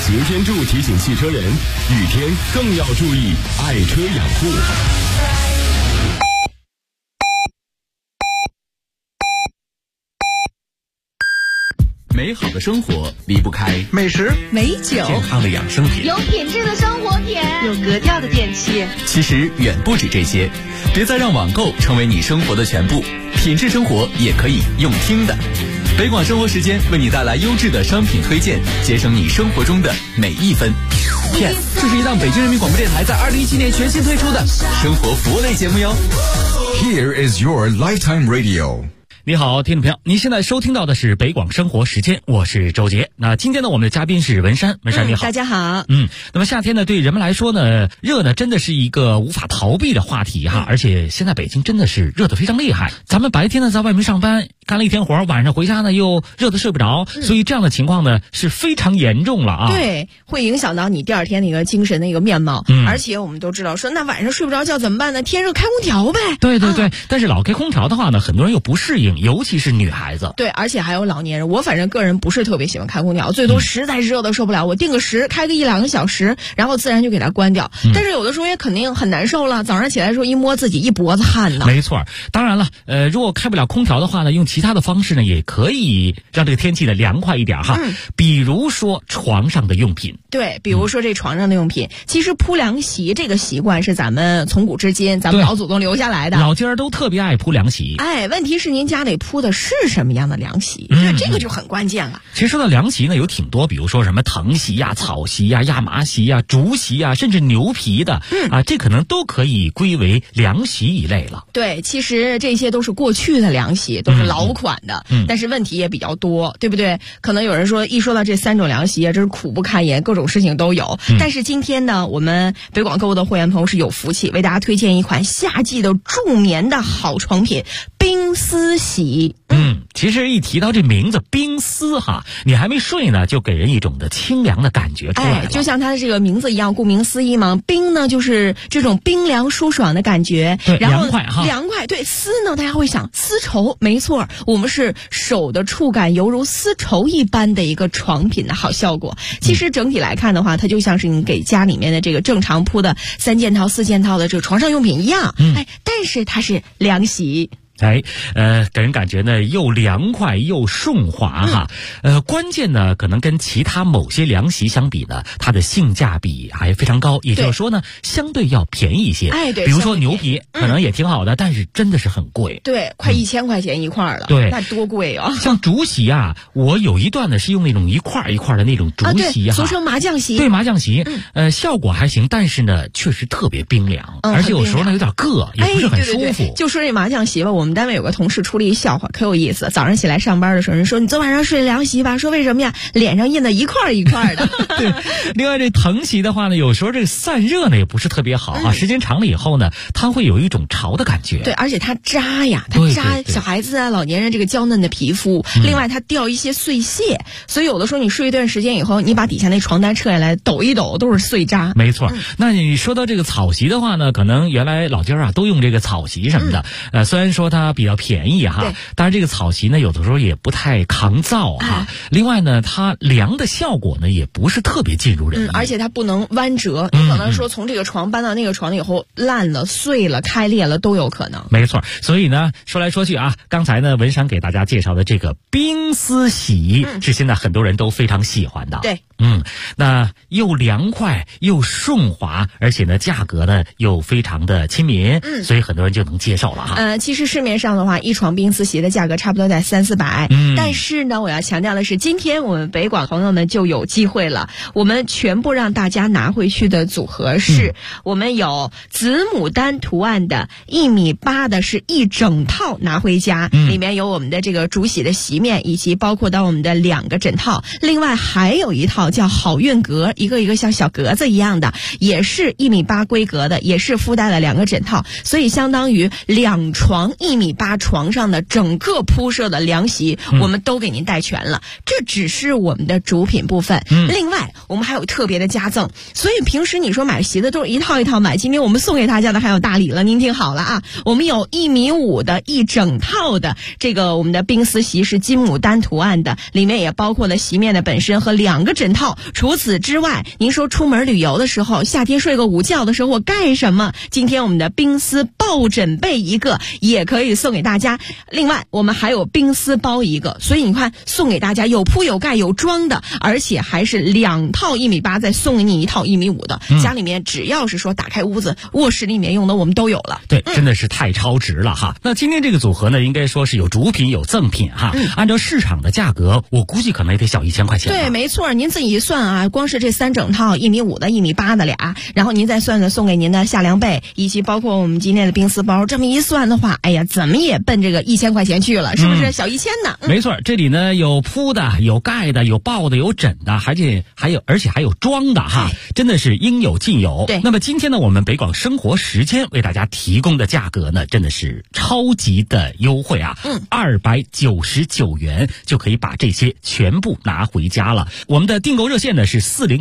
擎天柱提醒汽车人，雨天更要注意爱车养护。 美好的生活离不开美食、 美酒、 健康的养生品， 有品质的生活品， 有格调的电器。 其实远不止这些，别再让网购成为你生活的全部，品质生活也可以用听的。北广生活时间为你带来优质的商品推荐，节省你生活中的每一分。Yes， 这是一档北京人民广播电台在2017年全新推出的生活服务类节目哟。 Here is your lifetime radio。 你好，听众朋友，您现在收听到的是北广生活时间，我是周杰。那今天呢，我们的嘉宾是文山，文山你好。 大家好。 那么夏天呢，对人们来说呢，热呢真的是一个无法逃避的话题哈，而且现在北京真的是热得非常厉害。咱们白天呢在外面上班，干了一天活，晚上回家呢又热得睡不着，所以这样的情况呢是非常严重了啊。 对，会影响到你第二天那个精神的一个面貌。而且我们都知道说，那晚上睡不着觉怎么办呢？天热开空调呗。 对，但是老开空调的话呢，很多人又不适应，尤其是女孩子。 对，而且还有老年人。我反正个人不是特别喜欢开空调，最多实在热的受不了，我定个时，开个1-2个小时，然后自然就给它关掉。但是有的时候也肯定很难受了，早上起来的时候一摸自己一脖子汗呢。 没错，当然了，如果开不了空调的话呢，用其他的方式呢，也可以让这个天气呢凉快一点哈。比如说床上的用品。 对，比如说这床上的用品，其实铺凉席这个习惯是咱们从古至今咱们老祖宗留下来的， 老家儿都特别爱铺凉席。 问题是您家里铺的是什么样的凉席？这个就很关键了。 其实说到凉席呢，有挺多，比如说什么藤席呀、草席呀、亚麻席呀、竹席呀，甚至牛皮的，这可能都可以归为凉席一类了。 对，其实这些都是过去的凉席，都是老款的，但是问题也比较多，对不对？可能有人说，一说到这3种凉席啊，真是苦不堪言，各种事情都有。但是今天呢，我们北广购物的会员朋友是有福气，为大家推荐一款夏季的助眠的好床品——冰丝席。 其实一提到这名字冰丝哈，你还没睡呢，就给人一种的清凉的感觉出来了。 就像它的这个名字一样，顾名思义嘛，冰呢就是这种冰凉舒爽的感觉， 对， 然后凉快哈。 凉快，对，丝呢，大家会想丝绸，没错，我们是手的触感犹如丝绸一般的一个床品的好效果。其实整体来看的话，它就像是你给家里面的这个正常铺的3件套、4件套的这个床上用品一样，但是它是凉席。 给人感觉呢又凉快又顺滑哈。关键呢可能跟其他某些凉席相比呢，它的性价比还非常高，也就是说呢相对要便宜一些。 对， 比如说牛皮可能也挺好的，但是真的是很贵。 对，快1000块钱一块了。 对， 那多贵啊！ 像竹席啊，我有一段呢是用那种一块一块的那种竹席俗称麻将席。 对，麻将席，效果还行，但是呢确实特别冰凉，而且有时候呢有点硌，也不是很舒服。 就说这麻将席吧，我们单位有个同事出了一笑话，可有意思。早上起来上班的时候，人说你昨晚上睡凉席吧，说为什么呀？脸上印的一块一块的。 对，另外这藤席的话呢，有时候这散热呢也不是特别好啊，时间长了以后呢，它会有一种潮的感觉。 对，而且它扎呀，它扎小孩子啊、老年人这个娇嫩的皮肤。另外它掉一些碎屑，所以有的时候你睡一段时间以后，你把底下那床单撤下来抖一抖，都是碎渣。 没错。那你说到这个草席的话呢，可能原来老家啊都用这个草席什么的，虽然说它比较便宜哈，当然这个草席呢有的时候也不太抗造哈。另外呢，它凉的效果呢也不是特别尽如人意， 而且它不能弯折，你可能说从这个床搬到那个床以后烂了、碎了、开裂了都有可能。 没错，所以呢说来说去啊，刚才呢文山给大家介绍的这个冰丝席是现在很多人都非常喜欢的。 对。 那又凉快又顺滑，而且呢价格呢又非常的亲民，所以很多人就能接受了哈。 其实市面上的话，一床冰丝席的价格差不多在300-400，但是呢，我要强调的是，今天我们北广朋友们就有机会了，我们全部让大家拿回去的组合是，我们有紫牡丹图案的1.8米的，是一整套拿回家，里面有我们的这个竹席的席面，以及包括到我们的2个枕套，另外还有一套叫好运格，一个一个像小格子一样的，也是1.8米规格的，也是附带了2个枕套，所以相当于2床1.8米床上的整个铺设的凉席，我们都给您带全了。这只是我们的主品部分，另外我们还有特别的加赠。所以平时你说买席的都是一套一套买，今天我们送给大家的还有大礼了，您听好了啊，我们有1.5米的一整套的这个我们的冰丝席是金牡丹图案的，里面也包括了席面的本身和2个枕套。除此之外，您说出门旅游的时候，夏天睡个午觉的时候我盖什么？今天我们的冰丝抱枕被一个也可以送给大家。另外我们还有冰丝包一个，所以你看送给大家有铺有盖有装的，而且还是2套1.8米，再送给你一套1.5米的。家里面只要是说打开屋子，卧室里面用的我们都有了。 对，真的是太超值了哈。那今天这个组合呢，应该说是有主品有赠品哈。按照市场的价格，我估计可能也得小1000块钱。 对，没错，您自己一算啊，光是这3整套1.5米的1.8米的俩，然后您再算算送给您的夏凉被，以及包括我们今天的冰丝包，这么一算的话，哎呀，怎么也奔这个1000块钱去了，是不是？小1000呢？ 没错，这里呢有铺的，有盖的，有抱的，有枕的，而且还有装的哈，真的是应有尽有。 对， 那么今天呢，我们北广生活时间为大家提供的价格呢，真的是超级的优惠啊，299元就可以把这些全部拿回家了。我们的订购热线呢是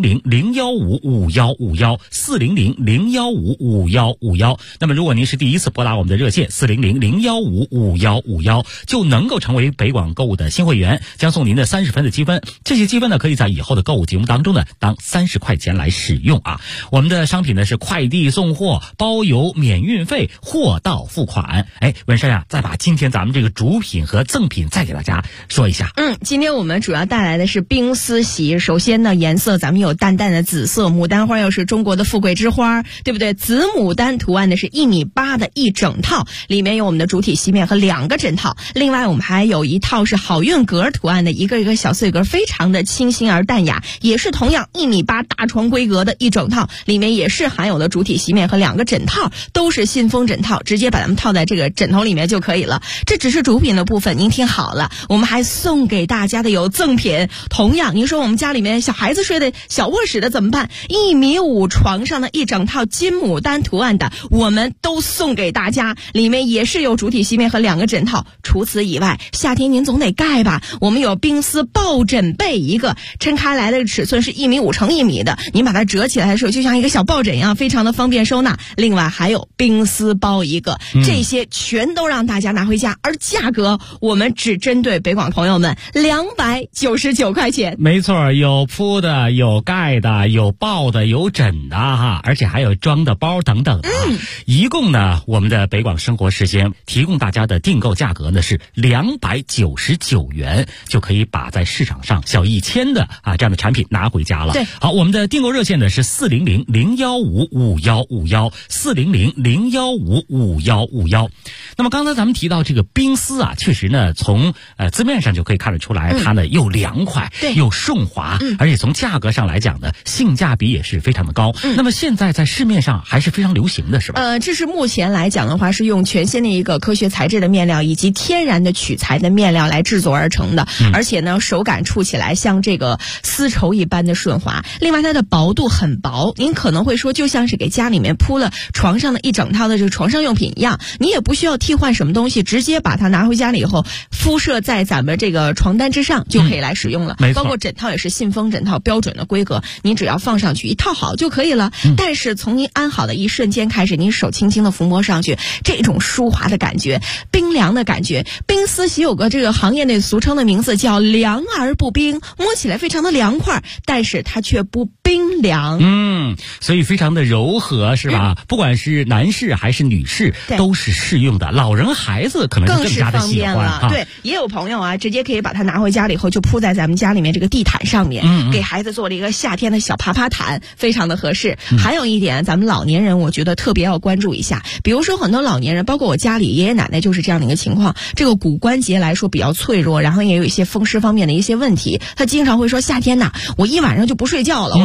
400-015-5151，400-015-5151。那么如果您是第一次拨打我们的热线400-015-5151，就能够成为北广购物的新会员，将送您的30分的积分。这些积分呢，可以在以后的购物节目当中呢，当30块钱来使用啊。我们的商品呢是快递送货，包邮免运费，货到付款。哎，文山呀，再把今天咱们这个主品和赠品再给大家说一下。 今天我们主要带来的是冰丝席。首先呢，颜色咱们有淡淡的紫色，牡丹花又是中国的富贵之花，对不对？紫牡丹图案的是1.8米的一整套，里面有我们的主体席面和2个枕套。另外我们还有一套是好运格图案的，一个一个小碎格，非常的清新而淡雅，也是同样1.8米大床规格的一整套，里面也是含有了主体席面和2个枕套，都是信封枕套，直接把它们套在这个枕头里面就可以了。这只是主品的部分，您听好了，我们还送给大家的有赠品。同样您说我们家里面小孩子睡的小卧室的怎么办？1.5米床上的一整套金牡丹图案的，我们都送给大家，里面也是有主体席面和2个枕套。除此以外，夏天您总得盖吧，我们有冰丝抱枕被一个，抻开来的尺寸是1.5米乘1米的，您把它折起来的时候就像一个小抱枕一样，非常的方便收纳。另外还有冰丝包一个，这些全都让大家拿回家，而价格我们只针对北广朋友们299块钱。 没错，有铺的，有盖的，有抱的，有枕的哈，而且还有装的包等等一共呢，我们的北广生活时间提供大家的订购价格呢是299元，就可以把在市场上小1000的这样的产品拿回家了。 对， 好，我们的订购热线呢是400-015-5151，400-015-5151。那么刚才咱们提到这个冰丝啊，确实呢从字面上就可以看得出来，它呢又凉快，又顺滑，而且从价格上来讲呢，性价比也是非常的高。那么现在在市面上还是非常流行的，是吧？ 这是目前来讲的话，是用全新的一个科学材质的面料以及天然的取材的面料来制作而成的，而且呢手感触起来像这个丝绸一般的顺滑。另外它的薄度很薄，您可能会说就像是给家里面铺了床上的一整套的这个床上用品一样，你也不需要替换什么东西，直接把它拿回家了以后敷设在咱们这个床单之上就可以来使用了。包括枕套也是信封枕套标准的规格，您只要放上去一套好就可以了。但是从您安好的一瞬间开始，您手轻轻的抚摸上去，这种舒滑的感觉，冰凉的感觉。冰丝席有个这个行业内俗称的名字叫凉而不冰，摸起来非常的凉快，但是它却不冰凉。 所以非常的柔和，是吧？不管是男士还是女士都是适用的，老人孩子可能更加的喜欢了。 对，也有朋友啊，直接可以把它拿回家了以后就铺在咱们家里面这个地毯上面，给孩子做了一个夏天的小爬爬毯，非常的合适。还有一点，咱们老年人我觉得特别要关注一下，比如说很多老年人，包括我家里爷爷奶奶就是这样的一个情况，这个骨关节来说比较脆弱，然后也有一些风湿方面的一些问题，他经常会说夏天呐，我一晚上就不睡觉了，我拿个大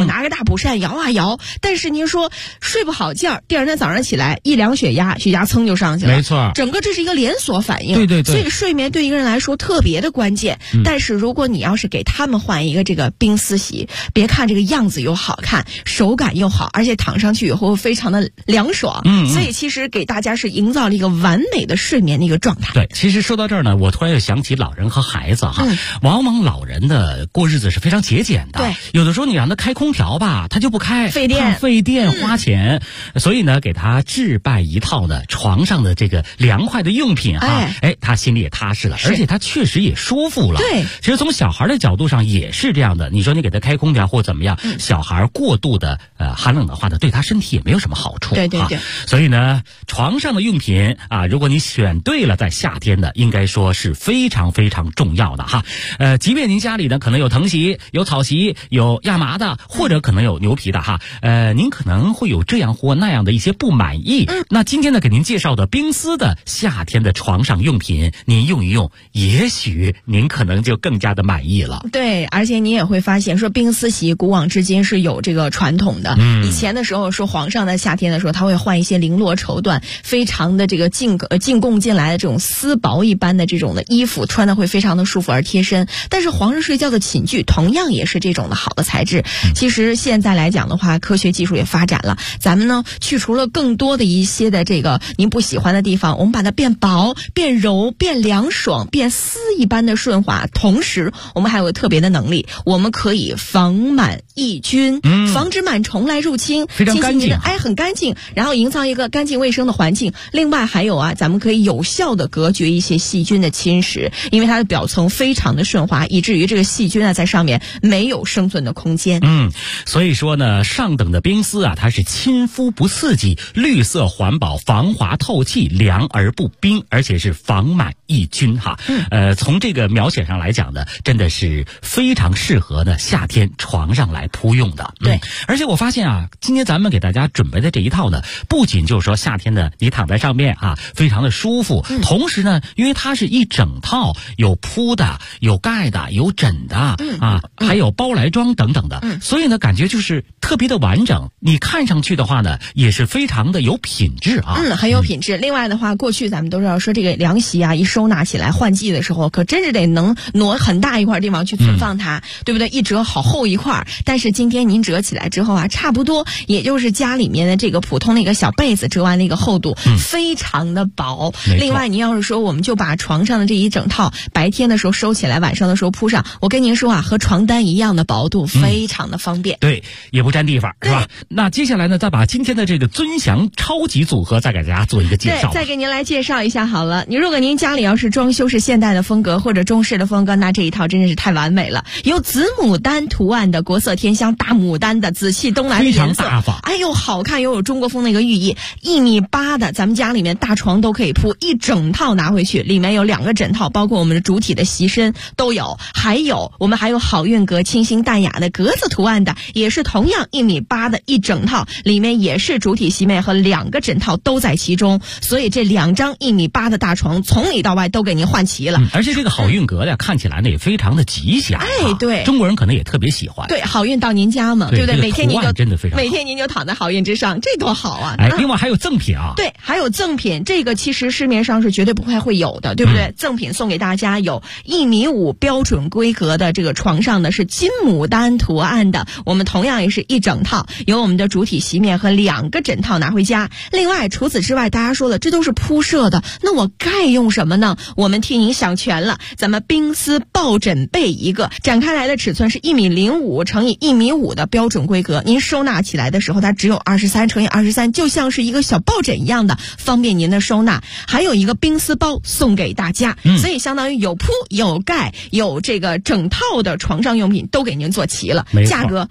不善，摇啊摇，但是您说睡不好觉，第二天早上起来一量血压噌就上去了。 没错， 整个这是一个连锁反应。 对， 所以睡眠对一个人来说特别的关键。但是如果你要是给他们换一个这个冰丝席，别看这个样子又好看，手感又好，而且躺上去以后非常的凉爽。所以其实给大家是营造了一个完美的睡眠的一个状态。 对，其实说到这儿呢，我突然又想起老人和孩子哈，往往老人的过日子是非常节俭的。 对， 有的时候你让他开空调吧，他就不开， 费电花钱。所以呢，给他置办一套呢床上的这个凉快的用品哈，他心里也踏实了，而且他确实也舒服了。 对， 其实从小孩的角度上也是这样的。你说你给他开空调或怎么样，小孩过度的寒冷的话呢，对他身体也没有什么好处。 对。 所以呢，床上的用品啊，如果你选对了，在夏天的应该说是非常非常重要的哈。即便您家里呢可能有藤席、有草席、有亚麻的，或者可能有牛皮的哈，您可能会有这样或那样的一些不满意。那今天呢给您介绍的冰丝的夏天的床上用品，您用一用，也许您可能就更加的满意了。 对，而且你也会发现说冰丝席古往至今是有这个传统的。以前的时候说皇上在夏天的时候他会换一些绫罗绸缎，非常的这个进贡进来的这种丝薄一般的这种的衣服，穿的会非常的舒服而贴身。但是皇上睡觉的寝具同样也是这种的好的材质。其实现在来讲的话，科学技术也发展了，咱们呢去除了更多的一些的这个您不喜欢的地方，我们把它变薄、变柔、变凉爽、变丝一般的顺滑。同时我们还有个特别的能力，我们可以防螨抑菌，防止螨虫来入侵， 非常干净， 很干净，然后营造一个干净卫生的环境。另外还有咱们可以有效的隔绝一些细菌的侵蚀，因为它的表层非常的顺滑，以至于这个细菌在上面没有生存的空间。 所以说呢，上等的冰丝它是亲肤不刺激，绿色环保，防滑透气，凉而不冰，而且是防螨抑菌哈。从这个描写上来讲呢，真的是非常适合呢夏天床上来铺用的。 对， 而且我发现今天咱们给大家准备的这一套呢，不仅就是说夏天呢你躺在上面非常的舒服，同时呢，因为它是一整套，有铺的、有盖的、有枕的还有包来装等等的，所以呢感觉就是特别的完整。你看上去的话呢，也是非常的有品质很有品质。另外的话，过去咱们都知道说这个凉席一收纳起来换季的时候，可真是得能挪很大一块地方去存放它，对不对？一折好厚一块，但是今天您折起来之后差不多也就是家里面的这个普通那个小被子折完那个厚度，非常的薄。另外您要是说我们就把床上的这一整套白天的时候收起来，晚上的时候铺上，我跟您说和床单一样的薄度，非常的方便。 对，也不占地方，是吧？那接下来呢，再把今天的这个尊享超级组合再给大家做一个介绍。 对，再给您来介绍一下好了。如果您家里要是装修是现代的风格或者中式的风格，那这一套真的是太完美了。有紫牡丹图案的国色天香大牡丹的紫气东来的颜色， 非常大方， 好看，又有中国风的一个寓意。1.8米的咱们家里面大床都可以铺，一整套拿回去，里面有2个枕套，包括我们的主体的席身都有，我们还有好运阁清新淡雅的格子图案的，也是同样1.8米的一整套，里面也是主体席面和2个枕套都在其中，所以这2张1.8米的大床从里到外都给您换齐了。 而且这个好运阁看起来呢也非常的吉祥， 对， 中国人可能也特别喜欢。 对，好运到您家嘛，对不对？每天您就躺在好运之上，这多好啊！ 另外还有赠品对，还有赠品，这个其实市面上是绝对不会有的，对不对？赠品送给大家有1.5米标准规格的这个床上的是金牡丹图案的，我们同样也是一整套，有我们的主体席面和2个枕套拿回家。另外除此之外，大家说了这都是铺设的，那我盖用什么呢？我们替您想全了，咱们冰丝抱枕被一个，展开来的尺寸是1.05米乘以1.5米的标准规格，您收纳起来的时候它只有23乘以23，就像是一个小抱枕一样的，方便您的收纳。还有一个冰丝包送给大家，所以相当于有铺有盖有这个整套的床上用品都给您做齐了，价格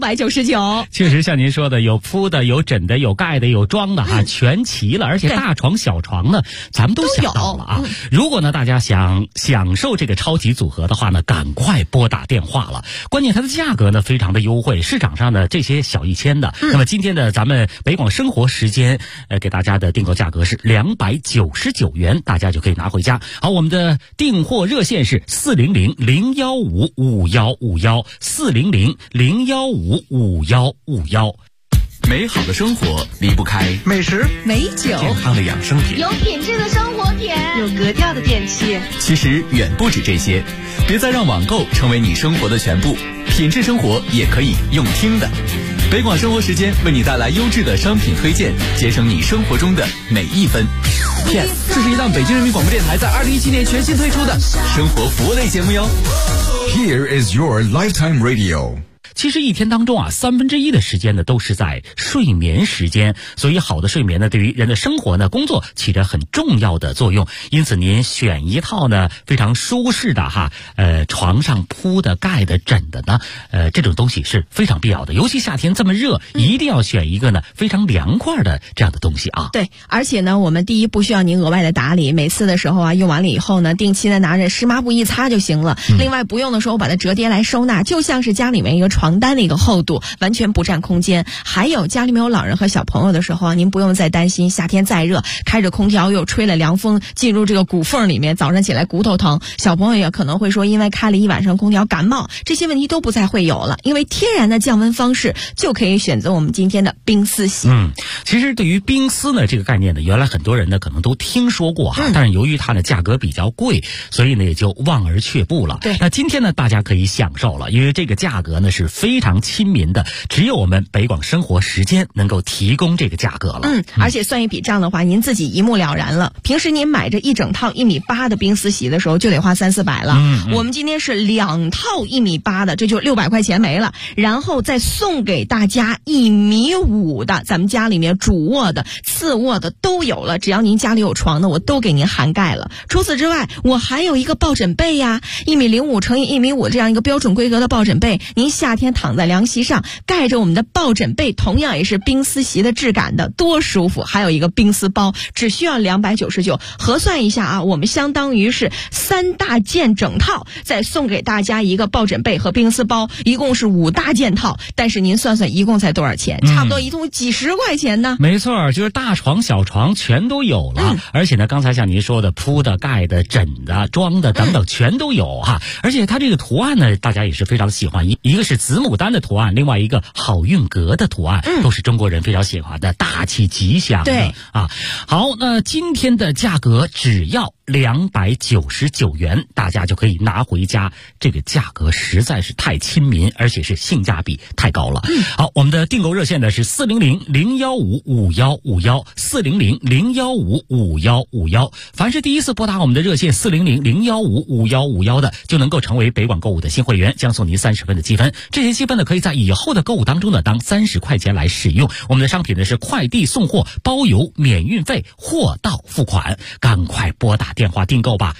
299。 确实像您说的，有铺的有枕的有盖的有装的全齐了，而且大床小床呢咱们都想到了如果呢大家想享受这个超级组合的话呢，赶快拨打电话了，关键它的价格呢非非常的优惠，市场上的这些小1000的。那么今天的咱们北广生活时间，给大家的订购价格是299元，大家就可以拿回家。好，我们的订货热线是400-015-5151，400-015-5151。 美好的生活离不开美食、 美酒、 健康的养生品、 有品质的生活品、 有格调的电器。 其实远不止这些，别再让网购成为你生活的全部，品质生活也可以用听的。北广生活时间为你带来优质的商品推荐，节省你生活中的每一分。Yes， 这是一档北京人民广播电台在2017年全新推出的生活服务类节目哟。 Here is your lifetime radio。 其实一天当中1/3的时间呢都是在睡眠时间，所以好的睡眠呢对于人的生活呢工作起着很重要的作用。因此您选一套呢非常舒适的床上铺的盖的枕的呢这种东西是非常必要的，尤其夏天这么热，一定要选一个呢非常凉快的这样的东西啊。 对，而且呢我们第一不需要您额外的打理，每次的时候用完了以后呢定期的拿着湿抹布一擦就行了。另外不用的时候把它折叠来收纳，就像是家里面一个床单的一个厚度，完全不占空间。还有家里面有老人和小朋友的时候您不用再担心夏天再热开着空调又吹了凉风进入这个骨缝里面，早上起来骨头疼，小朋友也可能会说因为开了一晚上空调感冒，这些问题都不再会有了。因为天然的降温方式就可以选择我们今天的冰丝洗。 其实对于冰丝呢这个概念呢，原来很多人呢可能都听说过但是由于它的价格比较贵，所以呢也就望而却步了。 对， 那今天呢大家可以享受了，因为这个价格呢是非常亲民的，只有我们北广生活时间能够提供这个价格了。 而且算一笔账的话，您自己一目了然了。平时您买这一整套1.8米的冰丝洗的时候就得花300-400了。我们今天是2套1.8米的，这就600块钱没了，然后再送给大家1.5米的，咱们家里面主卧的、次卧的都有了，只要您家里有床的我都给您涵盖了。除此之外我还有一个抱枕被呀，1.05米乘以1.5米这样一个标准规格的抱枕被，您夏天躺在凉席上盖着我们的抱枕被，同样也是冰丝席的质感的，多舒服。还有一个冰丝包，只需要299，核算一下我们相当于是3大件整套，再送给大家一个抱枕被和冰丝包，一共是5大件套。但是您算算一共才多少钱？差不多一共几十块钱呢。 没错，就是大床小床全都有了。而且呢刚才像您说的铺的盖的枕的装的等等全都有而且它这个图案呢大家也是非常喜欢，一个是子牡丹的图案，另外一个好运阁的图案，都是中国人非常喜欢的，大气吉祥的。 对好，那今天的价格只要299元，大家就可以拿回家，这个价格实在是太亲民，而且是性价比太高了。好，我们的订购热线呢是400-015-5151，400-015-5151。凡是第一次拨打我们的热线400-015-5151的，就能够成为北广购物的新会员，将送您30分的积分。这些积分呢可以在以后的购物当中呢当30块钱来使用。我们的商品呢是快递送货，包邮免运费，货到付款。赶快拨打电话订购吧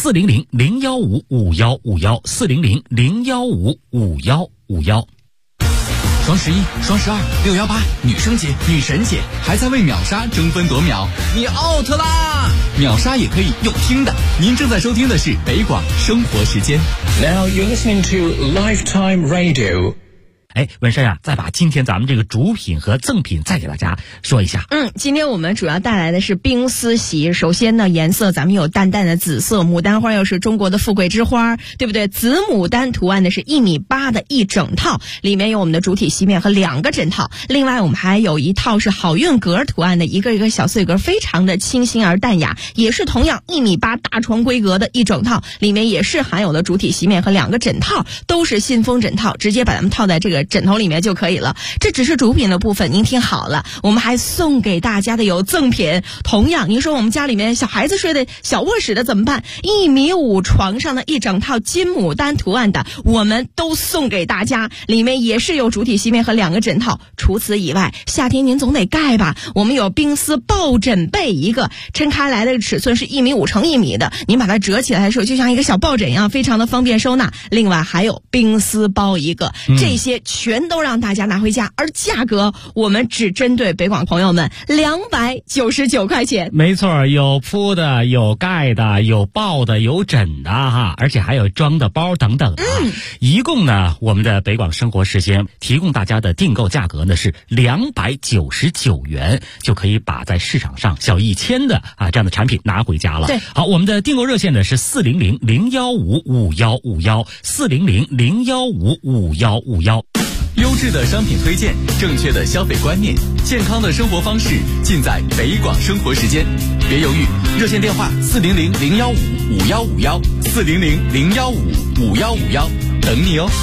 ，400-015-5151，400-015-5151。 双11、双12、618，女生节、女神节，还在为秒杀争分夺秒，你 out 啦！秒杀也可以用听的。您正在收听的是北广生活时间。 Now you're listening to Lifetime Radio。 文山再把今天咱们这个主品和赠品再给大家说一下。 今天我们主要带来的是冰丝洗。首先呢，颜色咱们有淡淡的紫色，牡丹花又是中国的富贵之花，对不对？紫牡丹图案的是1.8米的一整套，里面有我们的主体席面和2个枕套。另外我们还有一套是好运阁图案的，一个一个小碎格，非常的清新而淡雅，也是同样1.8米大床规格的一整套，里面也是含有了主体席面和2个枕套，都是信封枕套，直接把它们套在这个枕头里面就可以了。这只是主品的部分，您听好了，我们还送给大家的有赠品。同样您说我们家里面小孩子睡的小卧室的怎么办？1.5米床上的一整套金牡丹图案的，我们都送给大家，里面也是有主体席面和2个枕套。除此以外，夏天您总得盖吧，我们有冰丝抱枕被一个，抻开来的尺寸是1.5米乘1米的，您把它折起来的时候就像一个小抱枕一样，非常的方便收纳。另外还有冰丝包一个，这些全都让大家拿回家，而价格我们只针对北广朋友们299块钱。 没错，有铺的，有盖的，有抱的，有枕的哈，而且还有装的包等等啊。一共呢，我们的北广生活时间提供大家的订购价格呢是299元，就可以把在市场上小1000的这样的产品拿回家了。 对， 好，我们的订购热线呢是400-015-5151，400-015-5151。 优质的商品推荐，正确的消费观念，健康的生活方式，尽在北广生活时间。别犹豫，热线电话400-015-5151，400-015-5151，等你哦。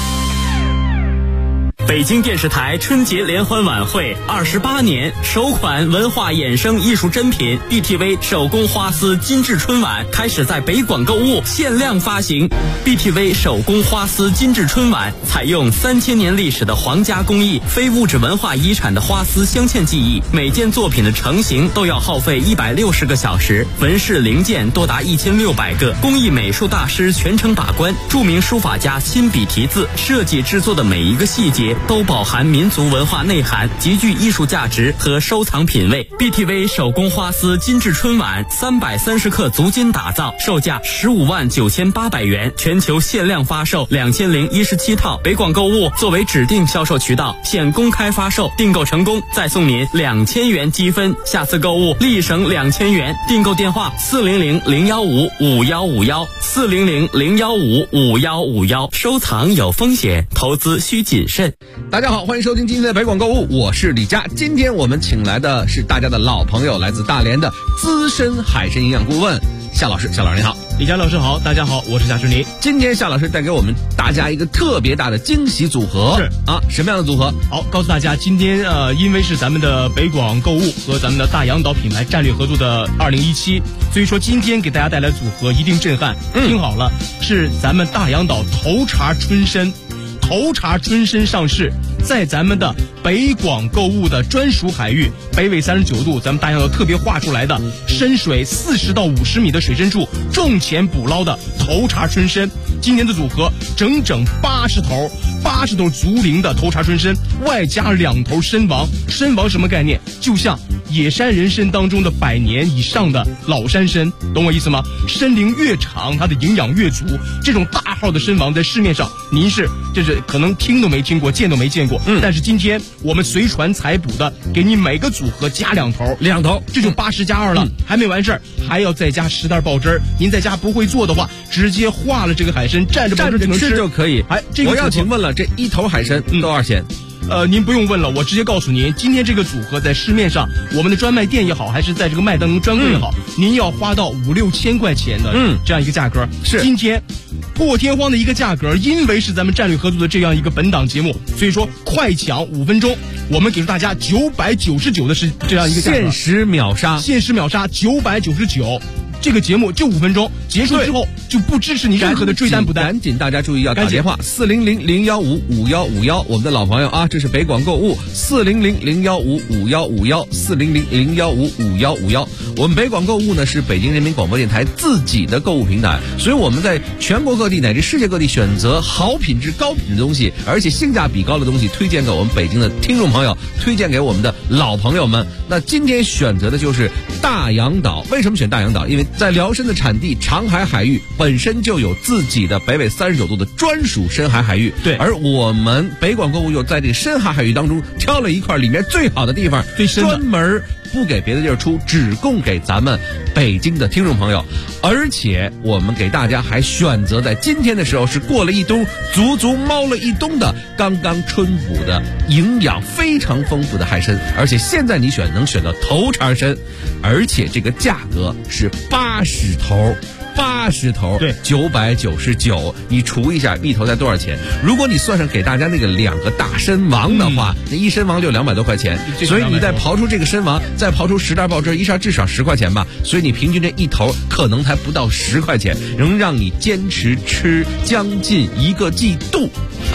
北京电视台春节联欢晚会28年首款文化衍生艺术珍品 BTV 手工花丝精致春晚开始在北广购物限量发行。BTV 手工花丝精致春晚采用3000年历史的皇家工艺，非物质文化遗产的花丝镶嵌技艺，每件作品的成型都要耗费160个小时，纹饰零件多达1600个，工艺美术大师全程把关，著名书法家亲笔题字，设计制作的每一个细节都饱含民族文化内涵，极具艺术价值和收藏品味。 BTV 手工花丝精致春晚330克足金打造，售价159800元，全球限量发售2017套。北广购物作为指定销售渠道，现公开发售，订购成功再送您2000元积分，下次购物立省2000元。订购电话400-015-5151，400-015-5151。收藏有风险，投资需谨慎。 大家好，欢迎收听今天的北广购物，我是李佳。今天我们请来的是大家的老朋友，来自大连的资深海参营养顾问夏老师。夏老师你好。 李佳老师好，大家好，我是夏春林。 今天夏老师带给我们大家一个特别大的惊喜组合， 是啊，什么样的组合？ 好，告诉大家，今天因为是咱们的北广购物和咱们的大洋岛品牌战略合作的2017，所以说今天给大家带来组合一定震撼。听好了，是咱们大洋岛头茶春参。头茶春参上市，在咱们的北广购物的专属海域，北纬39度，咱们大洋岛特别画出来的深水40到50米的水深处种潜捕捞的头茶春参。今年的组合整整80头足龄的头茶春参，外加2头参王。参王什么概念？就像野山人参当中的100年以上的老山参，懂我意思吗？参龄越长，它的营养越足。这种大号的参王在市面上您就是可能听都没听过，见都没见过。但是今天我们随传采补的，给你每个组合加2头，这就80加2了。还没完事儿，还要再加10袋爆汁儿。您在家不会做的话，直接化了这个海参，蘸着爆汁就能吃就可以。我要请问了，这1头海参多少钱？ 您不用问了，我直接告诉您，今天这个组合在市面上，我们的专卖店也好，还是在这个麦当劳专柜也好，您要花到5-6千块钱的这样一个价格。 是今天破天荒的一个价格，因为是咱们战略合作的这样一个本档节目，所以说快抢5分钟，我们给出大家999的是这样一个价格， 限时秒杀 999。这个节目就5分钟，结束之后就不支持你任何的追单补单。 赶紧大家注意要打电话400-015-5151，我们的老朋友啊，这是北广购物400-015-5151，400-015-5151。我们北广购物呢是北京人民广播电台自己的购物平台，所以我们在全国各地乃至世界各地选择好品质高品质的东西，而且性价比高的东西，推荐给我们北京的听众朋友，推荐给我们的老朋友们。那今天选择的就是大洋岛。为什么选大洋岛？因为在辽参的产地长海海域本身就有自己的北纬39度的专属深海海域， 对， 而我们北广购物又在这深海海域当中挑了一块里面最好的地方，专门不给别的地儿出，只供给咱们北京的听众朋友。而且我们给大家还选择在今天的时候是过了一冬，足足猫了一冬的刚刚春捕的营养非常丰富的海参，而且现在你能选到头茬参，而且这个价格是80头，对，999，你除一下一头才多少钱？如果你算上给大家那个2个大参王的话，那一参王就200多块钱，所以你再刨出这个参王，再刨出10袋爆汁，一下至少10块钱吧。所以你平均这一头可能才不到10块钱，能让你坚持吃将近1个季度啊！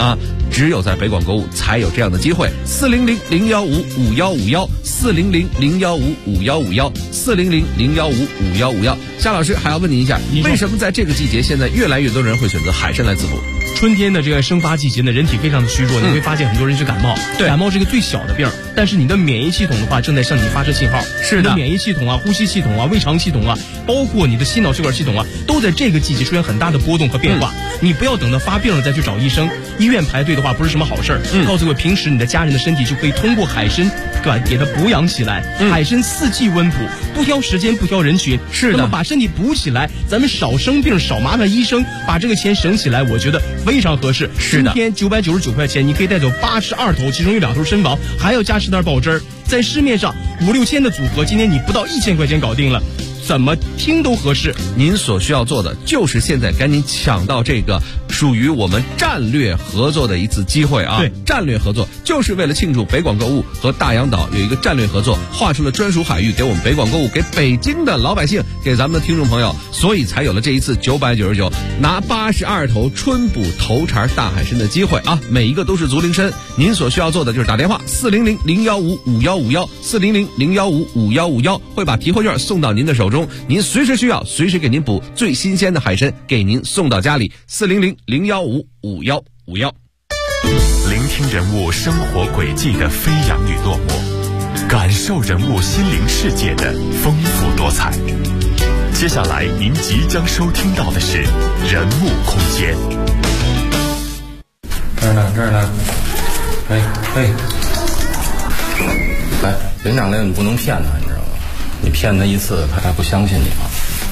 只有在北广购物才有这样的机会。400-015-5151，400-015-5151，400-015-5151。夏老师还要问您一下，为什么在这个季节现在越来越多人会选择海参来滋补？ 春天的这个生发季节呢，人体非常的虚弱，你会发现很多人是感冒。 对， 感冒是一个最小的病，但是你的免疫系统的话正在向你发射信号。 是的， 你的免疫系统啊、呼吸系统啊、胃肠系统啊，包括你的心脑血管系统啊，都在这个季节出现很大的波动和变化。你不要等到发病了再去找医生，医院排队的话不是什么好事儿。告诉我，平时你的家人的身体就可以通过海参，对吧，给它补养起来。海参四季温补，不挑时间，不挑人群。 是的， 那么把身体补起来，咱们少生病，少麻烦医生，把这个钱省起来，我觉得非常合适。 是的， 今天999块钱，你可以带走82头，其中有2头身亡，还要加10袋爆汁儿。在市面上5-6千的组合，今天你不到1000块钱搞定了。怎么听都合适。 您所需要做的就是现在赶紧抢到这个属于我们战略合作的一次机会啊！ 对， 战略合作就是为了庆祝北广购物和大洋岛有一个战略合作，划出了专属海域给我们北广购物，给北京的老百姓，给咱们的听众朋友，所以才有了这一次999拿82头春捕头茬大海参的机会啊！每一个都是足灵参，您所需要做的就是打电话400-015-5151，400-015-5151，会把提货券送到您的手中。您随时需要，随时给您补最新鲜的海参，给您送到家里。400-015-5151。 聆听人物生活轨迹的飞扬与落寞，感受人物心灵世界的丰富多彩。接下来您即将收听到的是人物空间。 这儿呢，哎，来，园长来，你不能骗他，你知道吗？你骗他一次，他还不相信你吗？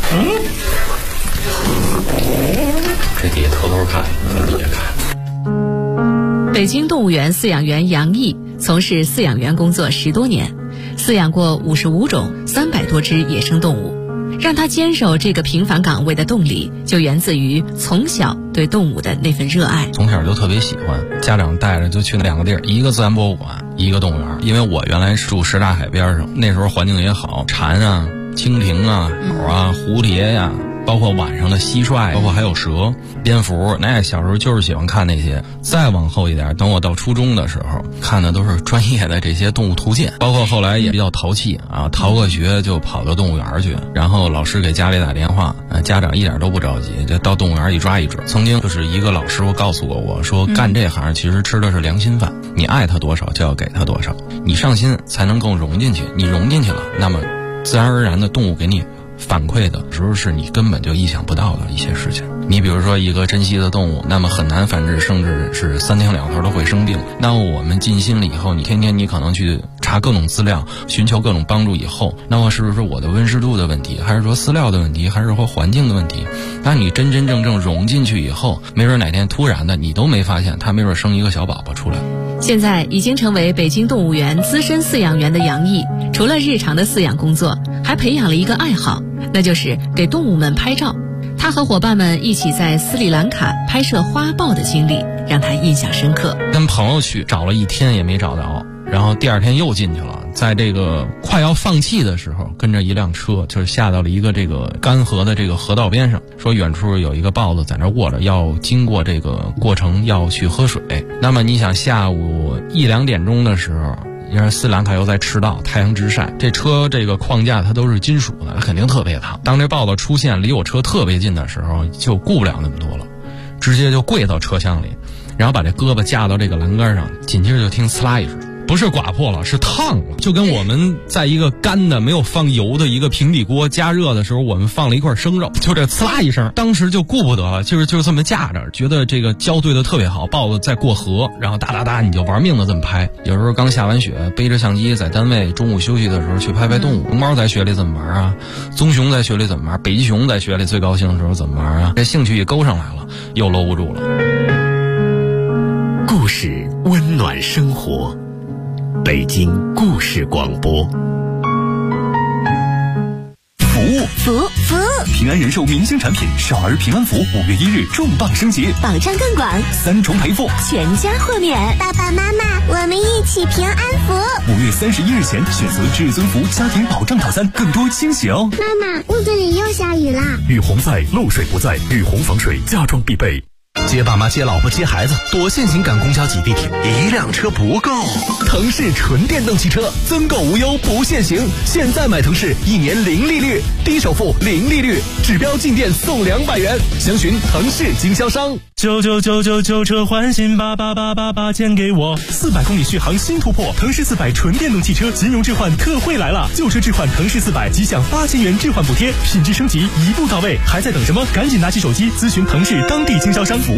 这底下偷偷看，这底下看。 北京动物园饲养员杨毅从事饲养员工作10多年，饲养过55种300多只野生动物。让他坚守这个平凡岗位的动力，就源自于从小对动物的那份热爱。 从小就特别喜欢，家长带着就去2个地儿，一个自然博物馆，一个动物园。因为我原来住什刹海边上，那时候环境也好，蝉啊、蜻蜓啊、鸟啊、蝴蝶呀、包括晚上的蟋蟀，包括还有蛇、蝙蝠，那小时候就是喜欢看那些。再往后一点，等我到初中的时候，看的都是专业的这些动物图鉴，包括后来也比较淘气啊，逃个学就跑到动物园去，然后老师给家里打电话，家长一点都不着急，就到动物园一抓一只。曾经就是一个老师傅告诉过我说，干这行其实吃的是良心饭，你爱他多少就要给他多少，你上心才能够融进去，你融进去了，那么自然而然的动物给你反馈的时候是你根本就意想不到的一些事情。你比如说一个珍稀的动物，那么很难繁殖，甚至是3天2头都会生病。那我们尽心了以后，你天天你可能去查各种资料，寻求各种帮助以后，那么是不是我的温湿度的问题，还是说饲料的问题，还是说环境的问题？那你真真正正融进去以后，没准哪天突然的你都没发现，它没准生一个小宝宝出来。 现在已经成为北京动物园资深饲养员的杨毅，除了日常的饲养工作，还培养了一个爱好，那就是给动物们拍照。他和伙伴们一起在斯里兰卡拍摄花豹的经历让他印象深刻。 跟朋友去找了1天也没找到，然后第2天又进去了，在这个快要放弃的时候，跟着一辆车就是下到了一个这个干涸的这个河道边上，说远处有一个豹子在那卧着，要经过这个过程要去喝水。那么你想下午1-2点钟的时候，因为斯里兰卡又在赤道，太阳直晒，这车这个框架它都是金属的，它肯定特别烫。当这豹子出现离我车特别近的时候，就顾不了那么多了，直接就跪到车厢里，然后把这胳膊架到这个栏杆上，紧接着就听呲啦一声，不是刮破了，是烫了，就跟我们在一个干的没有放油的一个平底锅加热的时候，我们放了一块生肉，就这呲啦一声，当时就顾不得了，就是这么架着，觉得这个交对的特别好，豹子在过河，然后哒哒哒你就玩命的这么拍。有时候刚下完雪，背着相机在单位中午休息的时候去拍拍动物。龙猫在雪里怎么玩啊？棕熊在雪里怎么玩？北极熊在雪里最高兴的时候怎么玩啊？这兴趣一勾上来了，又搂不住了。 故事温暖生活，北京故事广播。 服务！ 平安人寿明星产品少儿平安符5月1日重磅升级， 保障更广 ，3重赔付， 全家豁免。爸爸妈妈，我们一起平安符。 5月31日前选择至尊福家庭保障套餐，更多惊喜哦。 妈妈，屋子里又下雨啦。 雨洪在，漏水不在，雨洪防水家装必备。 接爸妈、接老婆、接孩子，多线性赶公交挤地铁，一辆车不够。腾势纯电动汽车，增购无忧不限行，现在买腾势1年零利率，低首付零利率，指标进店送200元，详询腾势经销商。 旧车换新，88888钱给我，400公里续航新突破，腾势400纯电动汽车金融置换特惠来了，旧车置换腾势400即享8000元置换补贴，品质升级一步到位，还在等什么？赶紧拿起手机咨询腾势当地经销商服务。